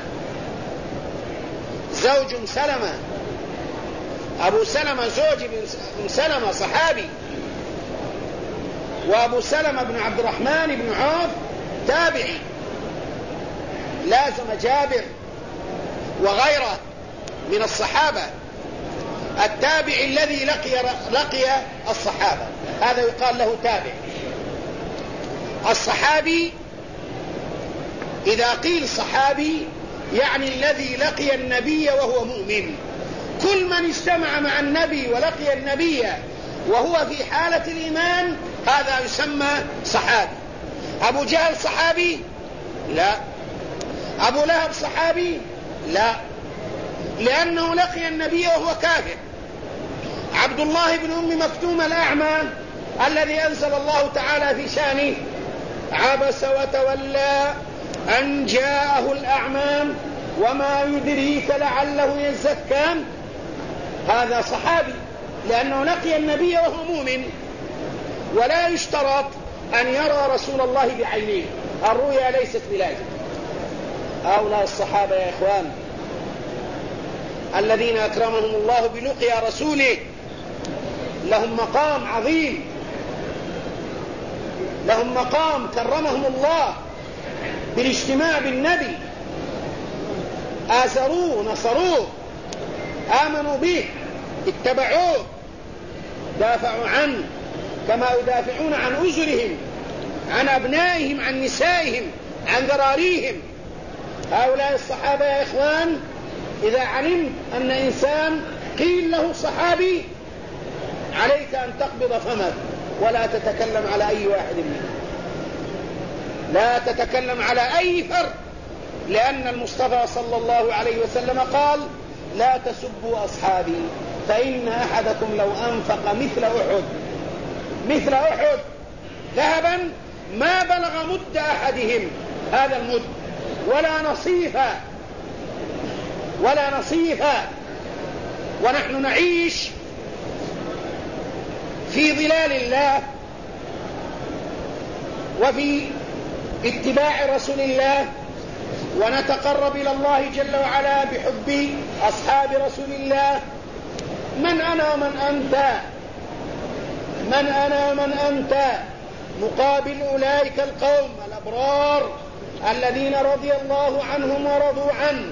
زوج سلمة. أبو سلمة زوج بن سلمة صحابي، وأبو سلمة بن عبد الرحمن بن عوف تابعي لازم جابر وغيره من الصحابة. التابعي الذي لقي الصحابة هذا يقال له تابع. الصحابي إذا قيل صحابي يعني الذي لقي النبي وهو مؤمن. كل من اجتمع مع النبي ولقي النبي وهو في حالة الإيمان هذا يسمى صحابي. أبو جهل صحابي؟ لا. أبو لهب صحابي؟ لا، لأنه لقي النبي وهو كافر. عبد الله بن أم مكتوم الأعمى الذي أنزل الله تعالى في شانه عبس وتولى أن جاءه الأعمى وما يدريك لعله يزكى، هذا صحابي لأنه لقي النبي وهو مؤمن. ولا يشترط أن يرى رسول الله بعينيه، الرؤيا ليست بلازم. هؤلاء الصحابة يا إخوان الذين أكرمهم الله بلقيا رسوله لهم مقام عظيم، لهم مقام كرمهم الله بالاجتماع بالنبي، آزروه، نصروه، آمنوا به، اتبعوه، دافعوا عنه كما يدافعون عن أزرهم، عن أبنائهم، عن نسائهم، عن ذراريهم. هؤلاء الصحابة يا إخوان، إذا علمت أن إنسان قيل له صحابي عليك أن تقبض فمك ولا تتكلم على أي واحد منهم، لا تتكلم على أي فرد، لأن المصطفى صلى الله عليه وسلم قال: لا تسبوا أصحابي فإن أحدكم لو أنفق مثل أحد ذهبا ما بلغ مد أحدهم هذا المد ولا نصيفا. ونحن نعيش في ظلال الله وفي اتباع رسول الله، ونتقرب إلى الله جل وعلا بحب أصحاب رسول الله. من أنا ومن أنت مقابل أولئك القوم الأبرار الذين رضي الله عنهم ورضوا عنه،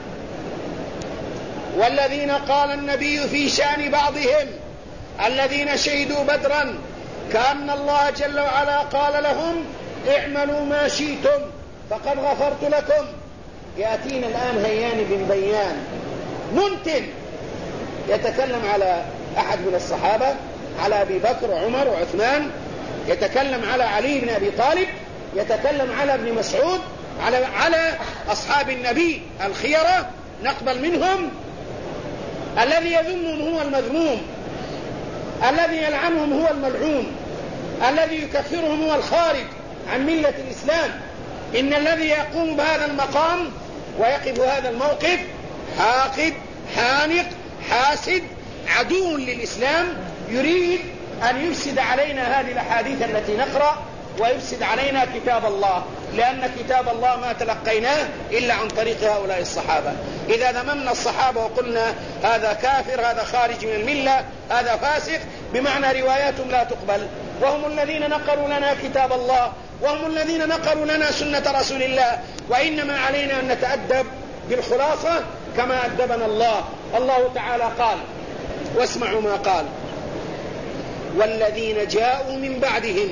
والذين قال النبي في شأن بعضهم الذين شهدوا بدرا كأن الله جل وعلا قال لهم: اعملوا ما شئتم فقد غفرت لكم. يأتينا الآن هيان بن بيان منتن يتكلم على أحد من الصحابة، على أبي بكر وعمر وعثمان، يتكلم على علي بن أبي طالب، يتكلم على ابن مسعود، على أصحاب النبي الخيرة نقبل منهم. الذي يذمهم هو المذموم، الذي يلعنهم هو الملعون، الذي يكفرهم هو الخارج عن ملة الإسلام. إن الذي يقوم بهذا المقام ويقف هذا الموقف حاقد، حانق، حاسد، عدو للإسلام، يريد أن يفسد علينا هذه الأحاديث التي نقرأ، ويفسد علينا كتاب الله، لأن كتاب الله ما تلقيناه إلا عن طريق هؤلاء الصحابة. إذا ذممنا الصحابة وقلنا هذا كافر، هذا خارج من الملة، هذا فاسق، بمعنى رواياتهم لا تقبل، وهم الذين نقلوا لنا كتاب الله، وهم الذين نقلوا لنا سنة رسول الله. وإنما علينا أن نتأدب بالخلاصة كما أدبنا الله. الله تعالى قال، واسمعوا ما قال: والذين جاءوا من بعدهم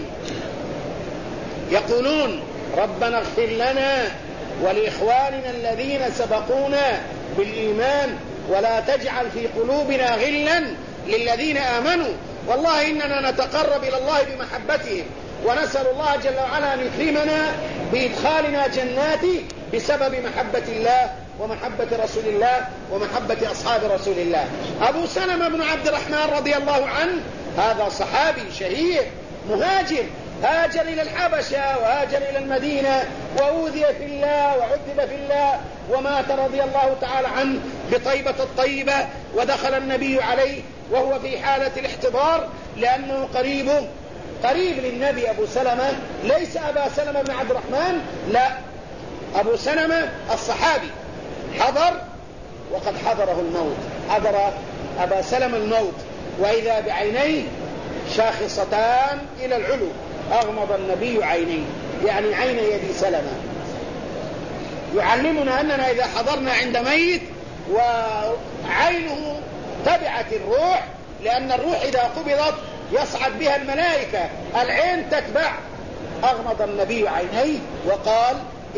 يقولون ربنا اغفر لنا ولإخواننا الذين سبقونا بالإيمان ولا تجعل في قلوبنا غلا للذين آمنوا. والله إننا نتقرب إلى الله بمحبتهم، ونسأل الله جل وعلا أن يكرمنا بإدخالنا جناته بسبب محبة الله ومحبة رسول الله ومحبة أصحاب رسول الله. أبو سلمة بن عبد الرحمن رضي الله عنه هذا صحابي شهير مهاجر، هاجر إلى الحبشة وهاجر إلى المدينة، وأوذي في الله وعذب في الله، ومات رضي الله تعالى عنه بطيبة الطيبة. ودخل النبي عليه وهو في حالة الاحتضار، لأنه قريب للنبي. أبو سلمة ليس أبا سلمة بن عبد الرحمن، لا، أبو سلمة الصحابي حضر، وقد حضره الموت، حضر أبا سلمة الموت، وإذا بعينيه شاخصتان إلى العلو، أغمض النبي عينيه، يعني عين يدي سلمة، يعلمنا أننا إذا حضرنا عند ميت وعينه تبعت الروح، لأن الروح إذا قبضت يصعد بها الملائكة، العين تتبع. أغمض النبي عينيه وقال: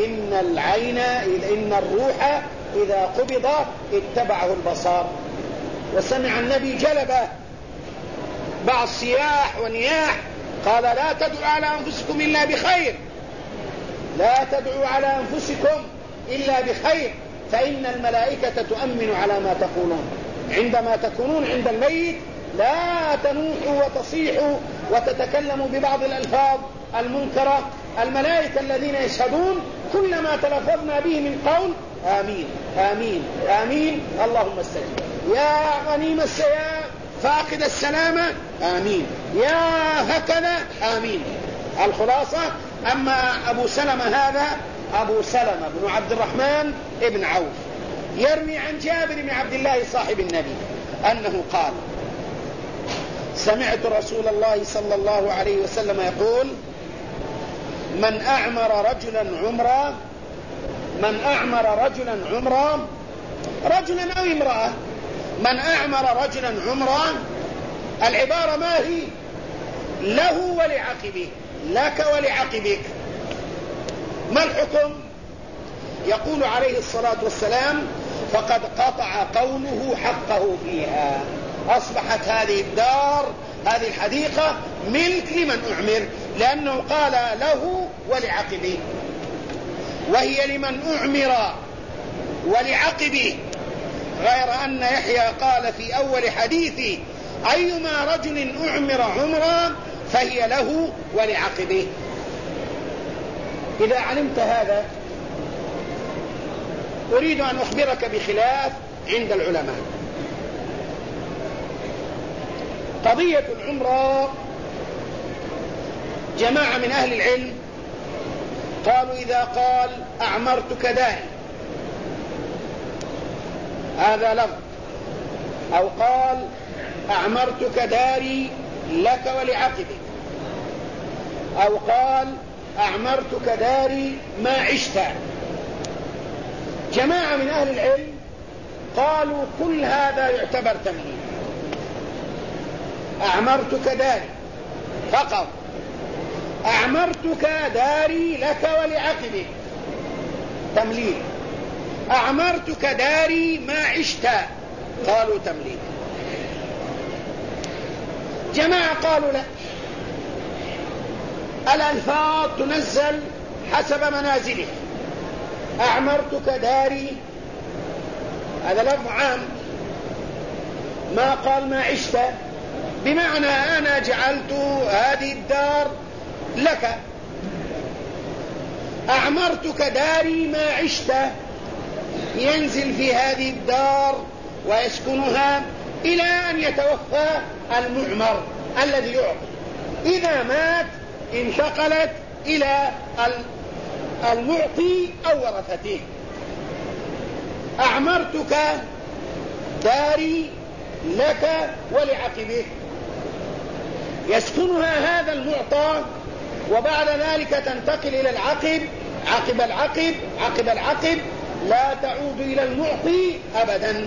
إن الروح إذا قبض اتبعه البصر. وسمع النبي جلبة بعض صياح ونياح، قال: لا تدعوا على أنفسكم إلا بخير، لا تدعوا على أنفسكم إلا بخير، فإن الملائكة تؤمن على ما تقولون. عندما تكونون عند الميت لا تنوحوا وتصيحوا وتتكلموا ببعض الألفاظ المنكرة. الملائكة الذين يشهدون كلما تلفظنا به من قول: آمين آمين آمين، اللهم استجب، يا غنيم السياء فاقد السلامة، آمين، يا هكذا، آمين. الخلاصة: أما أبو سلمة هذا أبو سلمة بن عبد الرحمن ابن عوف، يروي عن جابر بن عبد الله صاحب النبي أنه قال: سمعت رسول الله صلى الله عليه وسلم يقول: من أعمر رجلا عمرا رجلا أو امرأة، من أعمر رجلا عمرا، العبارة ما هي؟ له ولعقبه، لك ولعقبك. ما الحكم؟ يقول عليه الصلاة والسلام: فقد قطع قوله حقه فيها، أصبحت هذه الدار، هذه الحديقة ملك لمن أعمر، لأنه قال له ولعقبه، وهي لمن أعمر ولعقبه، غير أن يحيى قال في أول حديث: أيما رجل أعمر عمرا فهي له ولعقبه. إذا علمت هذا أريد أن أخبرك بخلاف عند العلماء. قضية العمرة، جماعة من أهل العلم قالوا: إذا قال أعمرتك داري، هذا لفظ، أو قال أعمرتك داري لك ولعقبك، أو قال أعمرتك داري ما عشت، جماعة من أهل العلم قالوا كل هذا يعتبر تمليك. أعمرتك داري فقط، أعمرتك داري لك ولعقبك تمليك، أعمرتك داري ما عشت قالوا تمليك. جماعة قالوا لا، الألفاظ تنزل حسب منازله. أعمرتك داري هذا لفظ عام، ما قال ما عشت، بمعنى أنا جعلت هذه الدار لك. أعمرتك داري ما عشت، ينزل في هذه الدار ويسكنها إلى أن يتوفى المعمر الذي يعطي. إذا مات انتقلت إلى المعطي أو ورثته. أعمرتك داري لك ولعقبه، يسكنها هذا المعطى، وبعد ذلك تنتقل إلى العقب، عقب العقب عقب العقب، لا تعود إلى المعطي أبدا.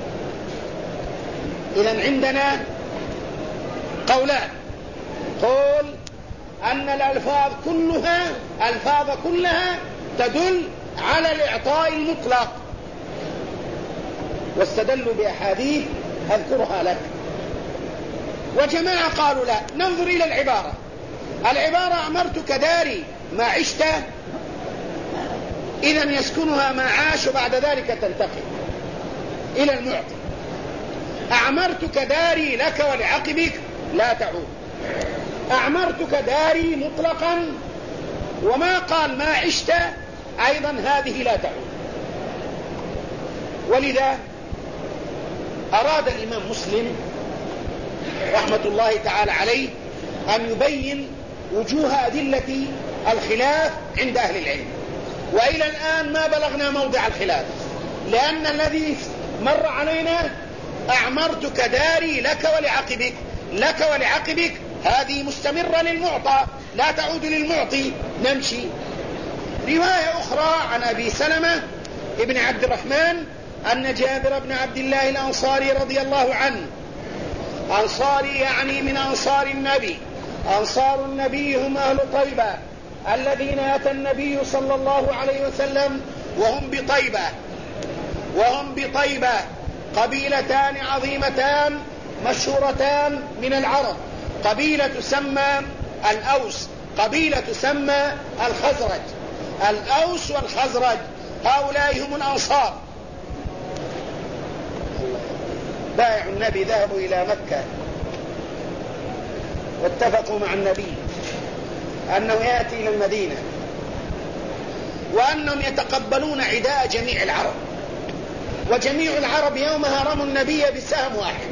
إذن عندنا قولان: قول أن الألفاظ كلها تدل على الإعطاء المطلق، واستدلوا بأحاديث أذكرها لك. وجماعة قالوا لا، ننظر إلى العبارة. أعمرتك داري ما عشت، إذن يسكنها ما عاش، وبعد ذلك تنتقل إلى المعطي. أعمرتك داري لك ولعقبك لا تعود. أعمرتك داري مطلقا وما قال ما عشت أيضا هذه لا تعود. ولذا أراد الإمام مسلم رحمة الله تعالى عليه أن يبين وجوه أدلة الخلاف عند أهل العلم، وإلى الآن ما بلغنا موضع الخلاف، لأن الذي مر علينا أعمرتك داري لك ولعقبك، لك ولعقبك، هذه مستمرة للمعطى لا تعود للمعطي. نمشي. رواية أخرى عن أبي سلمة ابن عبد الرحمن أن جابر بن عبد الله الأنصاري رضي الله عنه، أنصاري يعني من أنصار النبي، أنصار النبي هم أهل طيبة الذين أتى النبي صلى الله عليه وسلم وهم بطيبة قبيلتان عظيمتان مشهورتان من العرب، قبيلة تسمى الأوس، قبيلة تسمى الخزرج. الأوس والخزرج هؤلاء هم الأنصار. بايعوا النبي، ذهبوا إلى مكة واتفقوا مع النبي أنه يأتي إلى المدينة، وأنهم يتقبلون عداء جميع العرب، وجميع العرب يومها رموا النبي بسهم واحد،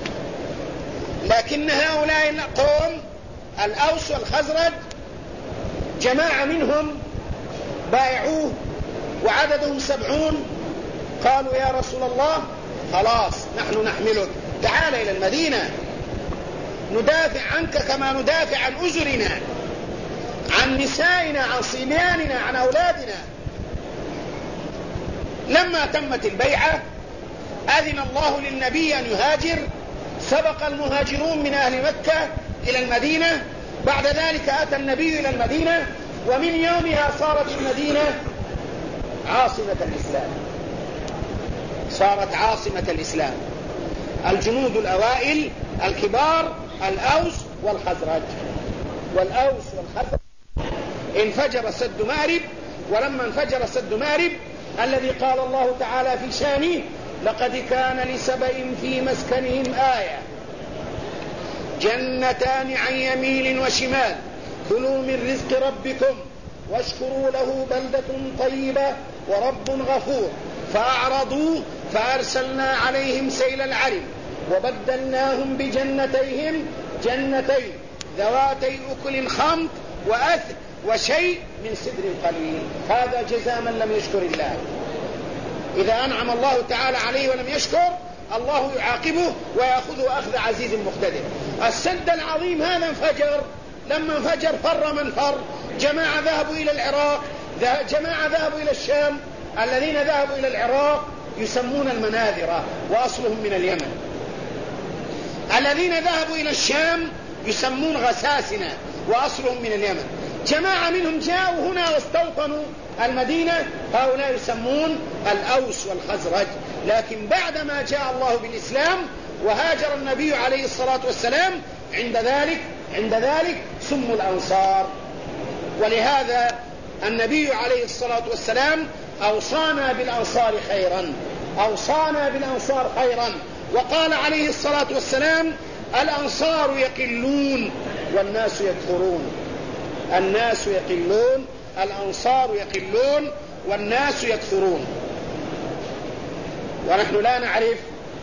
لكن هؤلاء القوم الأوس والخزرج جماعة منهم بايعوه وعددهم 70. قالوا يا رسول الله خلاص نحن نحملك، تعال إلى المدينة ندافع عنك كما ندافع عن أزرنا، عن نسائنا، عن صبياننا، عن أولادنا. لما تمت البيعة أذن الله للنبي أن يهاجر، سبق المهاجرون من أهل مكة إلى المدينة، بعد ذلك أتى النبي إلى المدينة، ومن يومها صارت المدينة عاصمة الإسلام، صارت عاصمة الإسلام. الجنود الأوائل الكبار الأوس والخزرج، والأوس والخزرج انفجر سد مأرب. ولما انفجر سد مأرب الذي قال الله تعالى في شانه: لقد كان لسبإ في مسكنهم آية جنتان عن يمين وشمال كلوا من رزق ربكم واشكروا له بلدة طيبة ورب غفور فأعرضوا فأرسلنا عليهم سيل العرم وبدلناهم بجنتين ذواتي أكل خمط وأثل وشيء من سدر قليل. هذا جزاء من لم يشكر الله. إذا أنعم الله تعالى عليه ولم يشكر، الله يعاقبه ويأخذه أخذ عزيز مقتدر. السد العظيم هذا انفجر، لما انفجر فر من فر، جماعة ذهبوا إلى العراق، جماعة ذهبوا إلى الشام. الذين ذهبوا إلى العراق يسمون المناذرة وأصلهم من اليمن، الذين ذهبوا إلى الشام يسمون غساسنة وأصلهم من اليمن. جماعة منهم جاءوا هنا واستوطنوا المدينة، هؤلاء يسمون الأوس والخزرج. لكن بعدما جاء الله بالإسلام وهاجر النبي عليه الصلاة والسلام، عند ذلك سموا الأنصار. ولهذا النبي عليه الصلاة والسلام أوصانا بالأنصار خيرا، وقال عليه الصلاة والسلام: الأنصار يقلون والناس يكثرون. الناس يقلون، الأنصار يقلون والناس يكثرون. ونحن لا نعرف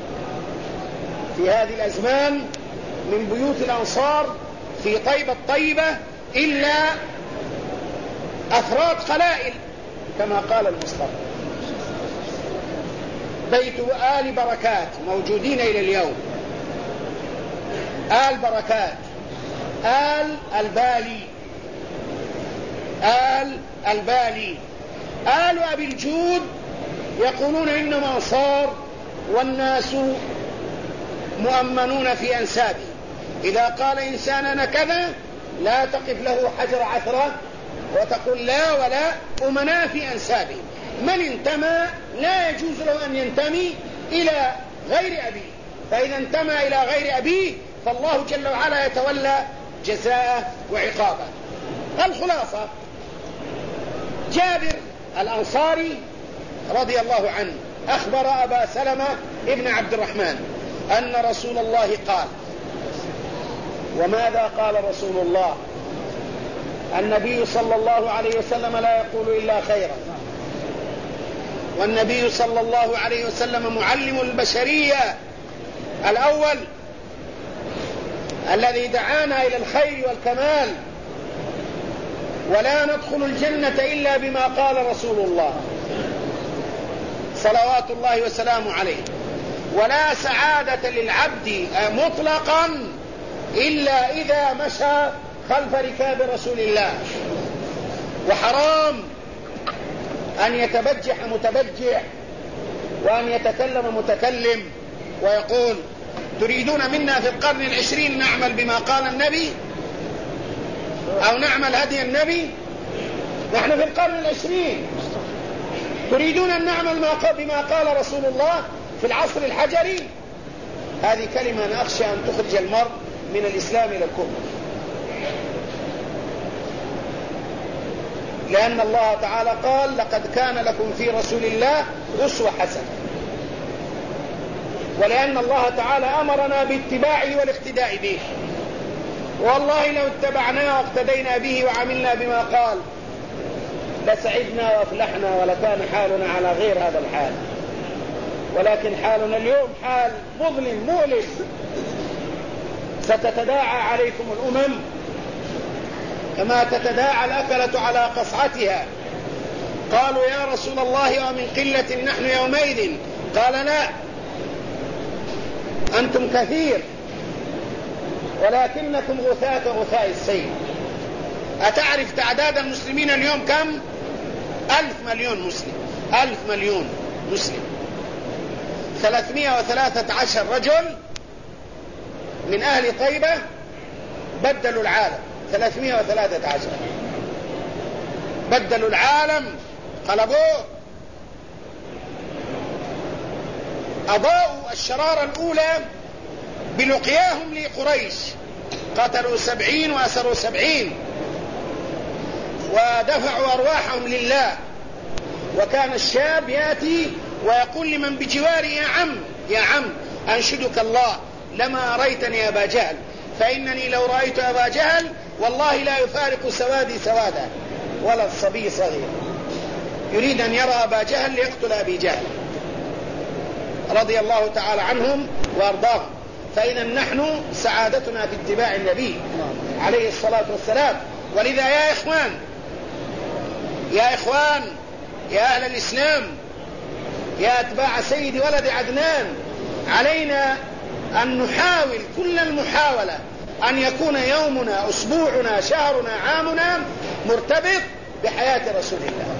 في هذه الأزمان من بيوت الأنصار في طيبة الطيبة إلا أفراد قلائل كما قال المصطفى. بيت آل بركات موجودين إلى اليوم، آل بركات، آل البالي، آل أبي الجود يقولون إنهم أنصار والناس مؤمنون في أنسابه. إذا قال إنسان أنا كذا لا تقف له حجر عثرة وتقول لا ولا، أمناء في أنسابه. من انتمى لا يجوز له أن ينتمي إلى غير أبيه، فإذا انتمى إلى غير أبيه فالله جل وعلا يتولى جزاءه وعقابه. الخلاصة: جابر الأنصاري رضي الله عنه أخبر أبا سلمة ابن عبد الرحمن أن رسول الله قال. وماذا قال رسول الله؟ النبي صلى الله عليه وسلم لا يقول إلا خيرا، والنبي صلى الله عليه وسلم معلم البشرية الأول الذي دعانا إلى الخير والكمال، ولا ندخل الجنة إلا بما قال رسول الله صلوات الله وسلامه عليه. ولا سعادة للعبد مطلقا إلا إذا مشى خلف ركاب رسول الله. وحرام أن يتبجح متبجح وأن يتكلم متكلم ويقول: تريدون منا في القرن 20 نعمل بما قال النبي أو نعمل هدي النبي؟ نحن في القرن 20، تريدون أن نعمل بما قال رسول الله في العصر الحجري؟ هذه كلمة أنا أخشى أن تخرج المرء من الإسلام إلى الكفر، لأن الله تعالى قال: لقد كان لكم في رسول الله أسوة حسنة. ولأن الله تعالى أمرنا باتباعه والاقتداء به، والله لو اتبعناه واقتدينا به وعملنا بما قال لسعدنا وافلحنا ولكان حالنا على غير هذا الحال. ولكن حالنا اليوم حال مظلم مؤلم. ستتداعى عليكم الأمم كما تتداعى الأكلة على قصعتها. قالوا: يا رسول الله ومن قلة نحن يومئذ؟ قال: لا، أنتم كثير ولكنكم غثاء السيل. أتعرف تعداد المسلمين اليوم كم؟ 1000 مليون مسلم. 1000 مليون مسلم. 313 رجل من أهل طيبة بدلوا العالم. 313 بدلوا العالم، قلبوه. أضاءوا الشرارة الأولى بلقياهم لقريش، قتلوا 70 وأسروا 70 ودفعوا أرواحهم لله. وكان الشاب يأتي ويقول لمن بجواره: يا عم أنشدك الله لما رأيتني أبا جهل، فإنني لو رأيت أبا جهل والله لا يفارق سوادي سوادا ولا الصبي صغير. يريد أن يرى أبا جهل ليقتل أبي جهل رضي الله تعالى عنهم وأرضاهم. فإذا نحن سعادتنا في اتباع النبي عليه الصلاة والسلام. ولذا يا إخوان يا أهل الإسلام، يا أتباع سيد ولد عدنان، علينا أن نحاول كل المحاولة أن يكون يومنا، أسبوعنا، شهرنا، عامنا مرتبط بحياة رسول الله.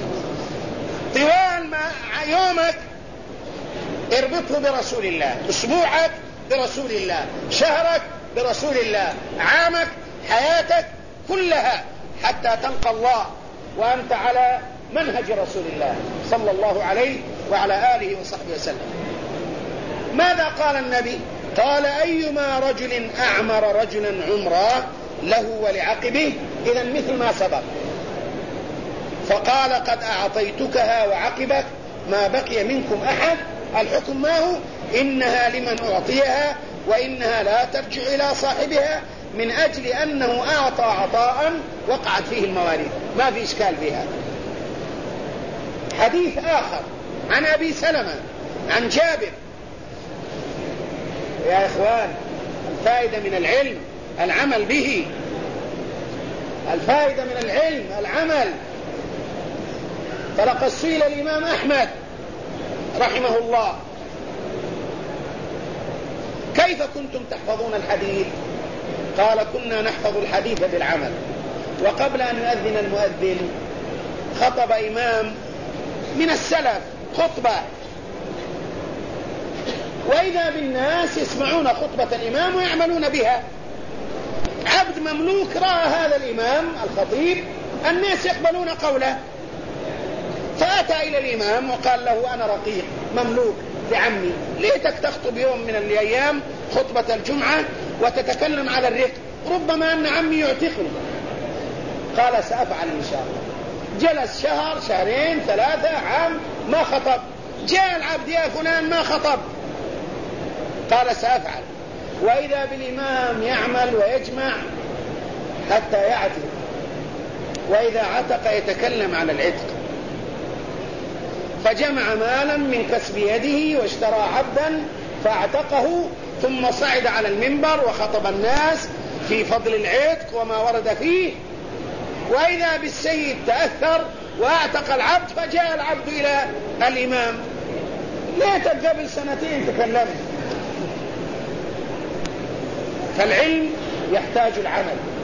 طوال ما يومك اربطه برسول الله، أسبوعك برسول الله، شهرك برسول الله، عامك، حياتك كلها، حتى تلقى الله وأنت على منهج رسول الله صلى الله عليه وعلى آله وصحبه وسلم. ماذا قال النبي؟ قال: أيما رجل أعمر رجلا عمرا له ولعقبه، إذا مثل ما سبق. فقال: قد أعطيتكها وعقبك ما بقي منكم أحد. الحكم ما هو؟ إنها لمن أعطيها وإنها لا ترجع إلى صاحبها، من أجل أنه أعطى عطاء وقعت فيه المواريث. ما في إشكال فيها. حديث آخر عن أبي سلمة عن جابر. يا إخوان، الفائدة من العلم العمل به. الفائدة من العلم العمل. فلقد سئل الإمام أحمد رحمه الله: كيف كنتم تحفظون الحديث؟ قال: كنا نحفظ الحديث بالعمل. وقبل أن يؤذن المؤذن خطب إمام من السلف خطبة، وإذا بالناس يسمعون خطبة الإمام ويعملون بها. عبد مملوك رأى هذا الإمام الخطيب الناس يقبلون قوله، فأتى إلى الإمام وقال له: أنا رقيق مملوك لعمي، ليتك تخطب يوم من الأيام خطبة الجمعة وتتكلم على الرق، ربما أن عمي يعتقني. قال: سأفعل إن شاء الله. جلس شهر، شهرين، 3، عام، ما خطب. جاء العبد: يا فلان ما خطب. قال: سأفعل. وإذا بالإمام يعمل ويجمع حتى يعتق، وإذا عتق يتكلم على العتق. فجمع مالا من كسب يده واشترى عبدا فاعتقه، ثم صعد على المنبر وخطب الناس في فضل العتق وما ورد فيه. وإذا بالسيد تأثر وأعتق العبد، فجاء العبد إلى الإمام: ليتك قبل 2 تكلمت. فالعلم يحتاج العمل.